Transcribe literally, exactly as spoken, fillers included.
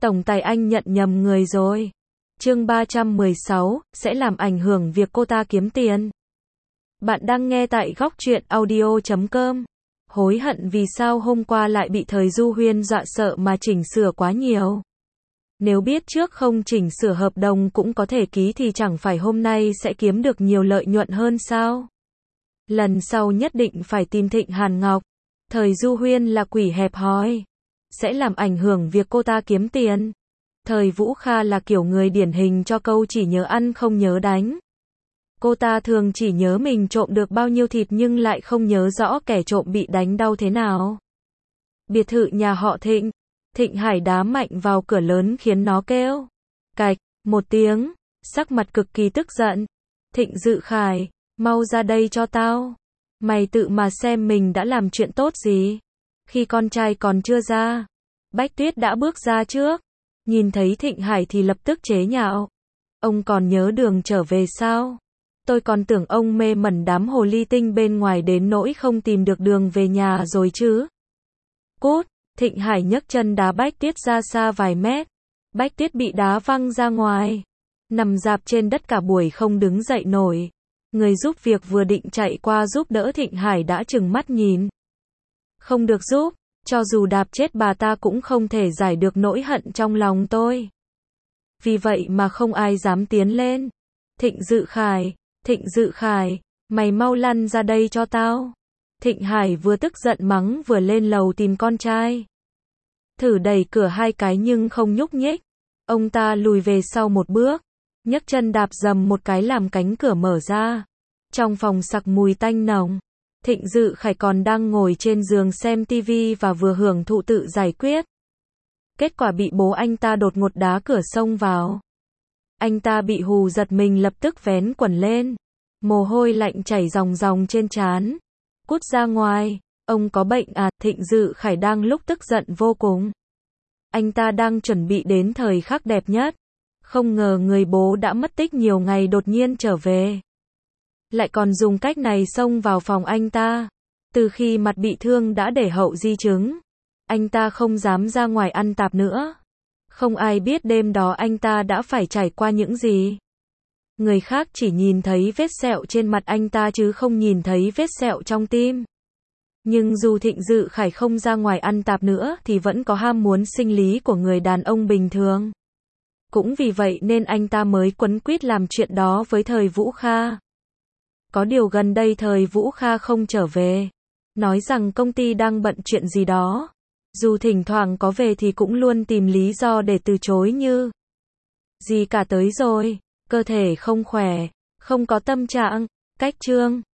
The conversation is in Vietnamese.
Tổng tài anh nhận nhầm người rồi. Chương ba trăm mười sáu, sẽ làm ảnh hưởng việc cô ta kiếm tiền. Bạn đang nghe tại góc truyện audio chấm com. Hối hận vì sao hôm qua lại bị Thời Du Huyên dọa sợ mà chỉnh sửa quá nhiều. Nếu biết trước không chỉnh sửa hợp đồng cũng có thể ký thì chẳng phải hôm nay sẽ kiếm được nhiều lợi nhuận hơn sao? Lần sau nhất định phải tìm Thịnh Hàn Ngọc. Thời Du Huyên là quỷ hẹp hòi, sẽ làm ảnh hưởng việc cô ta kiếm tiền. Thời Vũ Kha là kiểu người điển hình cho câu chỉ nhớ ăn không nhớ đánh. Cô ta thường chỉ nhớ mình trộm được bao nhiêu thịt nhưng lại không nhớ rõ kẻ trộm bị đánh đau thế nào. Biệt thự nhà họ Thịnh, Thịnh Hải đá mạnh vào cửa lớn khiến nó kêu cạch một tiếng, sắc mặt cực kỳ tức giận. Thịnh Dự Khải, mau ra đây cho tao. Mày tự mà xem mình đã làm chuyện tốt gì. Khi con trai còn chưa ra, Bách Tuyết đã bước ra trước. Nhìn thấy Thịnh Hải thì lập tức chế nhạo. Ông còn nhớ đường trở về sao? Tôi còn tưởng ông mê mẩn đám hồ ly tinh bên ngoài đến nỗi không tìm được đường về nhà rồi chứ. Cút, Thịnh Hải nhấc chân đá Bách Tuyết ra xa vài mét. Bách Tuyết bị đá văng ra ngoài. Nằm rạp trên đất cả buổi không đứng dậy nổi. Người giúp việc vừa định chạy qua giúp đỡ Thịnh Hải đã trừng mắt nhìn. Không được giúp, cho dù đạp chết bà ta cũng không thể giải được nỗi hận trong lòng tôi. Vì vậy mà không ai dám tiến lên. Thịnh Dự Khải, Thịnh Dự Khải, mày mau lăn ra đây cho tao. Thịnh Hải vừa tức giận mắng vừa lên lầu tìm con trai. Thử đẩy cửa hai cái nhưng không nhúc nhích. Ông ta lùi về sau một bước, nhấc chân đạp dầm một cái làm cánh cửa mở ra. Trong phòng sặc mùi tanh nồng. Thịnh Dự Khải còn đang ngồi trên giường xem tivi và vừa hưởng thụ tự giải quyết. Kết quả bị bố anh ta đột ngột đá cửa xông vào. Anh ta bị hù giật mình lập tức vén quần lên. Mồ hôi lạnh chảy ròng ròng trên trán. Cút ra ngoài, ông có bệnh à? Thịnh Dự Khải đang lúc tức giận vô cùng. Anh ta đang chuẩn bị đến thời khắc đẹp nhất. Không ngờ người bố đã mất tích nhiều ngày đột nhiên trở về. Lại còn dùng cách này xông vào phòng anh ta. Từ khi mặt bị thương đã để hậu di chứng, anh ta không dám ra ngoài ăn tạp nữa. Không ai biết đêm đó anh ta đã phải trải qua những gì. Người khác chỉ nhìn thấy vết sẹo trên mặt anh ta chứ không nhìn thấy vết sẹo trong tim. Nhưng dù Thịnh Dự Khải không ra ngoài ăn tạp nữa thì vẫn có ham muốn sinh lý của người đàn ông bình thường. Cũng vì vậy nên anh ta mới quấn quýt làm chuyện đó với Thời Vũ Kha. Có điều gần đây Thời Vũ Kha không trở về. Nói rằng công ty đang bận chuyện gì đó. Dù thỉnh thoảng có về thì cũng luôn tìm lý do để từ chối như gì cả tới rồi, cơ thể không khỏe, không có tâm trạng, cách chương.